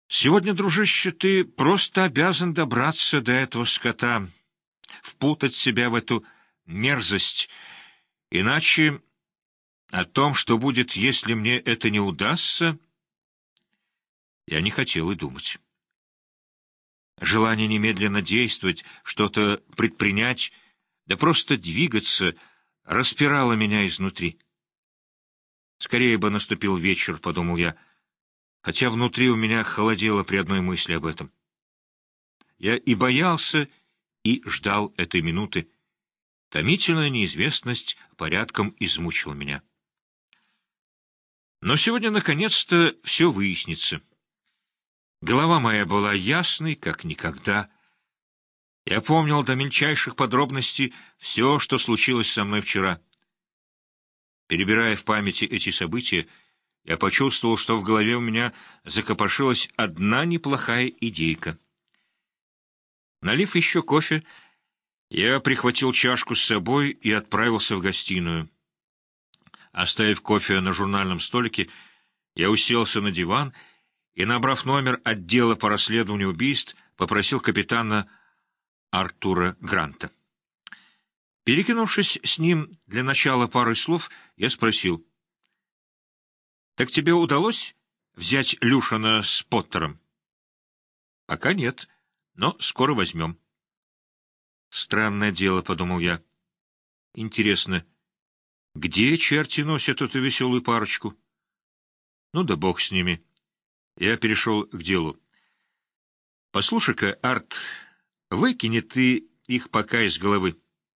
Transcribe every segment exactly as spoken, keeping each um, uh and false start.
Сегодня, дружище, ты просто обязан добраться до этого скота, впутать себя в эту мерзость, иначе о том, что будет, если мне это не удастся, я не хотел и думать. Желание немедленно действовать, что-то предпринять, да просто двигаться, распирало меня изнутри. Скорее бы наступил вечер, — подумал я, хотя внутри у меня холодело при одной мысли об этом. Я и боялся, и ждал этой минуты. Томительная неизвестность порядком измучила меня. Но сегодня, наконец-то, все выяснится. Голова моя была ясной, как никогда. Я помнил до мельчайших подробностей все, что случилось со мной вчера. Перебирая в памяти эти события, я почувствовал, что в голове у меня закопошилась одна неплохая идейка. Налив еще кофе, я прихватил чашку с собой и отправился в гостиную. Оставив кофе на журнальном столике, я уселся на диван и, набрав номер отдела по расследованию убийств, попросил капитана Артура Гранта. Перекинувшись с ним для начала парой слов, я спросил: «Так тебе удалось взять Люшина с Поттером?» «Пока нет, но скоро возьмем». «Странное дело», — подумал я. «Интересно, где черти носят эту веселую парочку?» Ну да бог с ними. Я перешел к делу. «Послушай-ка, Арт, выкини ты их пока из головы.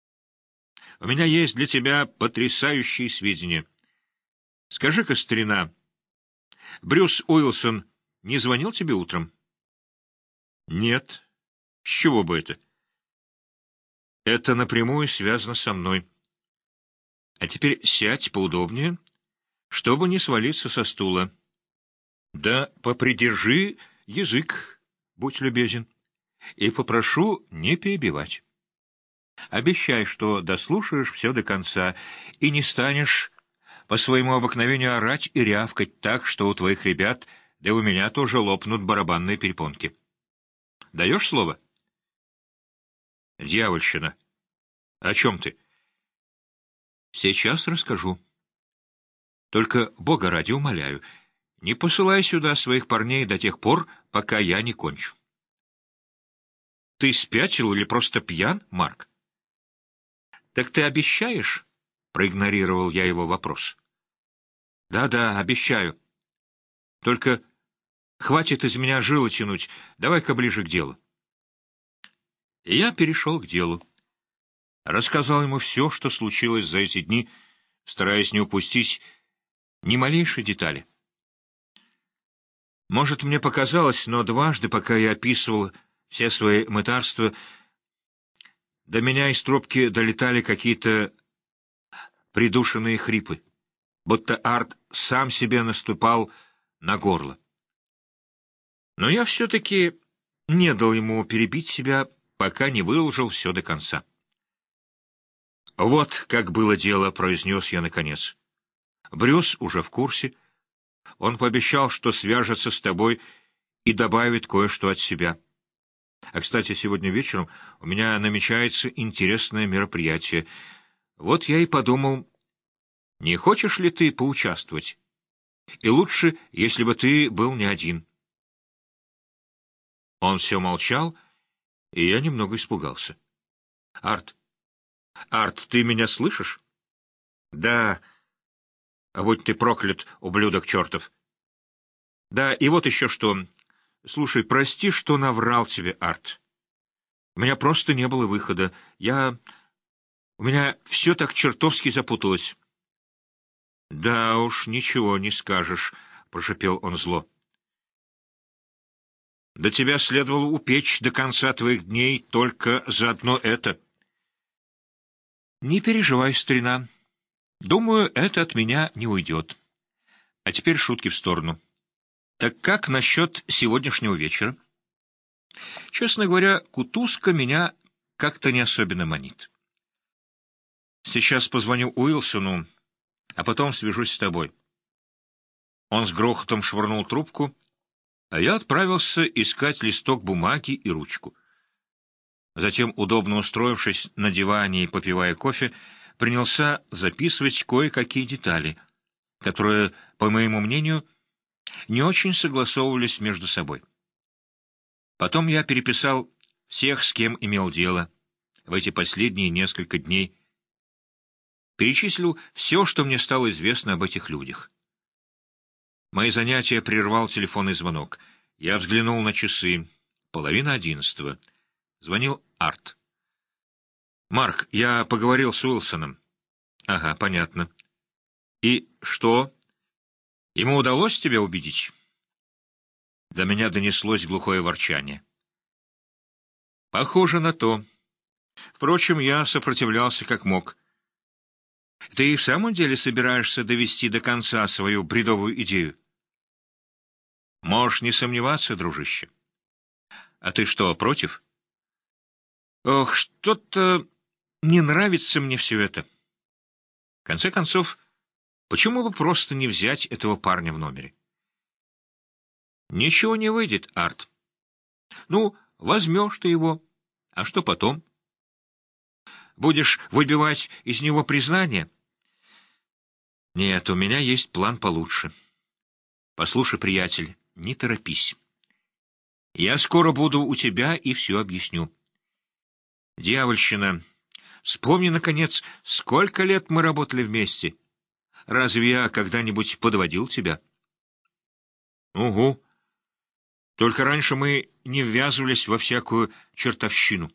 У меня есть для тебя потрясающие сведения. Скажи-ка, старина, Брюс Уилсон не звонил тебе утром?» «Нет. С чего бы это?» «Это напрямую связано со мной. А теперь сядь поудобнее, чтобы не свалиться со стула. Да попридержи язык, будь любезен, и попрошу не перебивать. Обещай, что дослушаешь все до конца и не станешь по своему обыкновению орать и рявкать так, что у твоих ребят, да и у меня тоже лопнут барабанные перепонки. Даешь слово?» «Дьявольщина. О чем ты?» «Сейчас расскажу. Только, Бога ради, умоляю, не посылай сюда своих парней до тех пор, пока я не кончу». «Ты спятил или просто пьян, Марк?» «Так ты обещаешь?» — проигнорировал я его вопрос. «Да-да, обещаю. Только хватит из меня жилы тянуть, давай-ка ближе к делу». И я перешел к делу. Рассказал ему все, что случилось за эти дни, стараясь не упустить ни малейшей детали. Может, мне показалось, но дважды, пока я описывал все свои мытарства, до меня из трубки долетали какие-то придушенные хрипы, будто Арт сам себе наступал на горло. Но я все-таки не дал ему перебить себя, пока не выложил все до конца. «Вот как было дело», — произнес я наконец. «Брюс уже в курсе. Он пообещал, что свяжется с тобой и добавит кое-что от себя. А, кстати, сегодня вечером у меня намечается интересное мероприятие. Вот я и подумал, не хочешь ли ты поучаствовать? И лучше, если бы ты был не один». Он все молчал, и я немного испугался. «Арт, Арт, ты меня слышишь?» «Да, а будь ты проклят, ублюдок чертов!» «Да, и вот еще что. Слушай, прости, что наврал тебе, Арт. У меня просто не было выхода. Я... У меня все так чертовски запуталось». «Да уж, ничего не скажешь», — прошепел он зло. «Да тебя следовало упечь до конца твоих дней только за одно это». «Не переживай, старина. Думаю, это от меня не уйдет. А теперь шутки в сторону. Так как насчет сегодняшнего вечера?» «Честно говоря, кутузка меня как-то не особенно манит. Сейчас позвоню Уилсону, а потом свяжусь с тобой». Он с грохотом швырнул трубку А я отправился искать листок бумаги и ручку. Затем, удобно устроившись на диване и попивая кофе, принялся записывать кое-какие детали, которые, по моему мнению, не очень согласовывались между собой. Потом я переписал всех, с кем имел дело в эти последние несколько дней, перечислил все, что мне стало известно об этих людях. Мои занятия прервал телефонный звонок. Я взглянул на часы. Половина одиннадцатого. Звонил Арт. «Марк, я поговорил с Уилсоном». «Ага, понятно. И что? Ему удалось тебя убедить?» До меня донеслось глухое ворчание. «Похоже на то. Впрочем, я сопротивлялся как мог. Ты и в самом деле собираешься довести до конца свою бредовую идею?» «Можешь не сомневаться, дружище. А ты что, против?» «Ох, что-то не нравится мне все это. В конце концов, почему бы просто не взять этого парня в номере?» «Ничего не выйдет, Арт. Ну, возьмешь ты его. А что потом? Будешь выбивать из него признание?» «Нет, у меня есть план получше. Послушай, приятель, не торопись. Я скоро буду у тебя и все объясню. Дьявольщина, вспомни, наконец, сколько лет мы работали вместе. Разве я когда-нибудь подводил тебя?» «Угу. Только раньше мы не ввязывались во всякую чертовщину».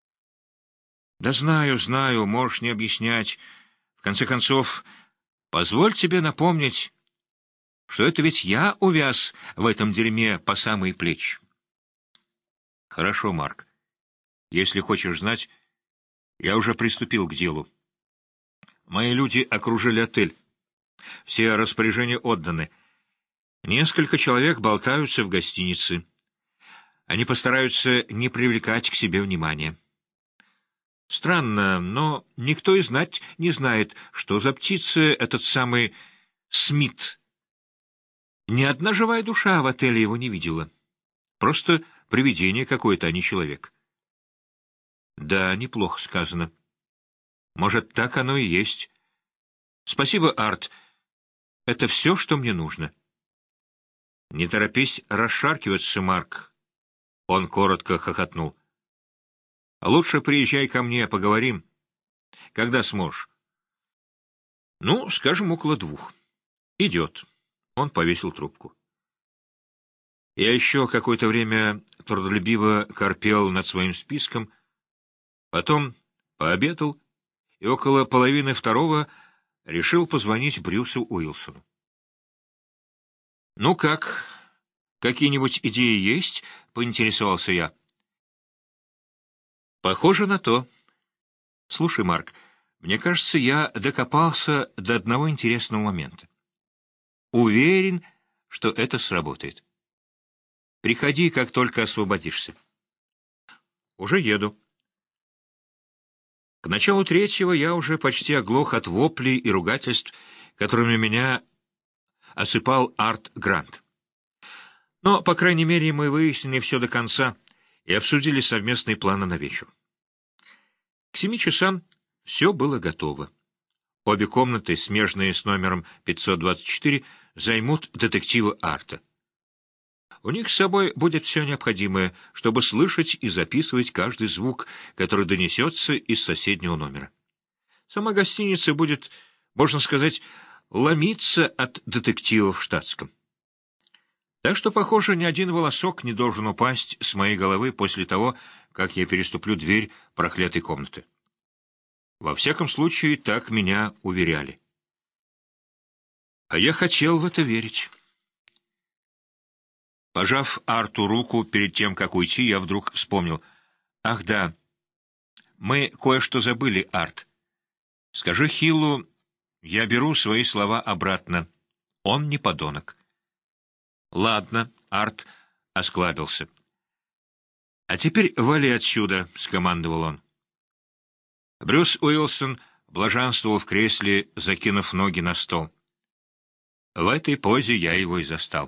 «Да знаю, знаю, можешь не объяснять. В конце концов, позволь тебе напомнить, что это ведь я увяз в этом дерьме по самые плечи». «Хорошо, Марк. Если хочешь знать, я уже приступил к делу. Мои люди окружили отель. Все распоряжения отданы. Несколько человек болтаются в гостинице. Они постараются не привлекать к себе внимания. Странно, но никто и знать не знает, что за птица этот самый Смит. Ни одна живая душа в отеле его не видела. Просто привидение какое-то, а не человек. Да, неплохо сказано. Может, так оно и есть. Спасибо, Арт. Это все, что мне нужно. Не торопись расшаркиваться, Марк. Он коротко хохотнул. Лучше приезжай ко мне, поговорим. Когда сможешь? Ну, скажем, около двух. Идет. Он повесил трубку. Я еще какое-то время трудолюбиво корпел над своим списком, потом пообедал и около половины второго решил позвонить Брюсу Уилсону. «Ну как, какие-нибудь идеи есть?» — поинтересовался я. «Похоже на то. Слушай, Марк, мне кажется, я докопался до одного интересного момента. Уверен, что это сработает. Приходи, как только освободишься». «Уже еду». К началу третьего я уже почти оглох от воплей и ругательств, которыми меня осыпал Арт Грант. Но, по крайней мере, мы выяснили все до конца и обсудили совместные планы на вечер. К семи часам все было готово. Обе комнаты, смежные с номером пятьсот двадцать четыре, займут детективы Арта. У них с собой будет все необходимое, чтобы слышать и записывать каждый звук, который донесется из соседнего номера. Сама гостиница будет, можно сказать, ломиться от детективов в штатском. Так что, похоже, ни один волосок не должен упасть с моей головы после того, как я переступлю дверь проклятой комнаты. Во всяком случае, так меня уверяли. А я хотел в это верить. Пожав Арту руку перед тем, как уйти, я вдруг вспомнил. Ах да, мы кое-что забыли, Арт. Скажи Хиллу, я беру свои слова обратно. Он не подонок. Ладно, Арт осклабился. А теперь вали отсюда, скомандовал он. Брюс Уилсон блаженствовал в кресле, закинув ноги на стол. В этой позе я его и застал.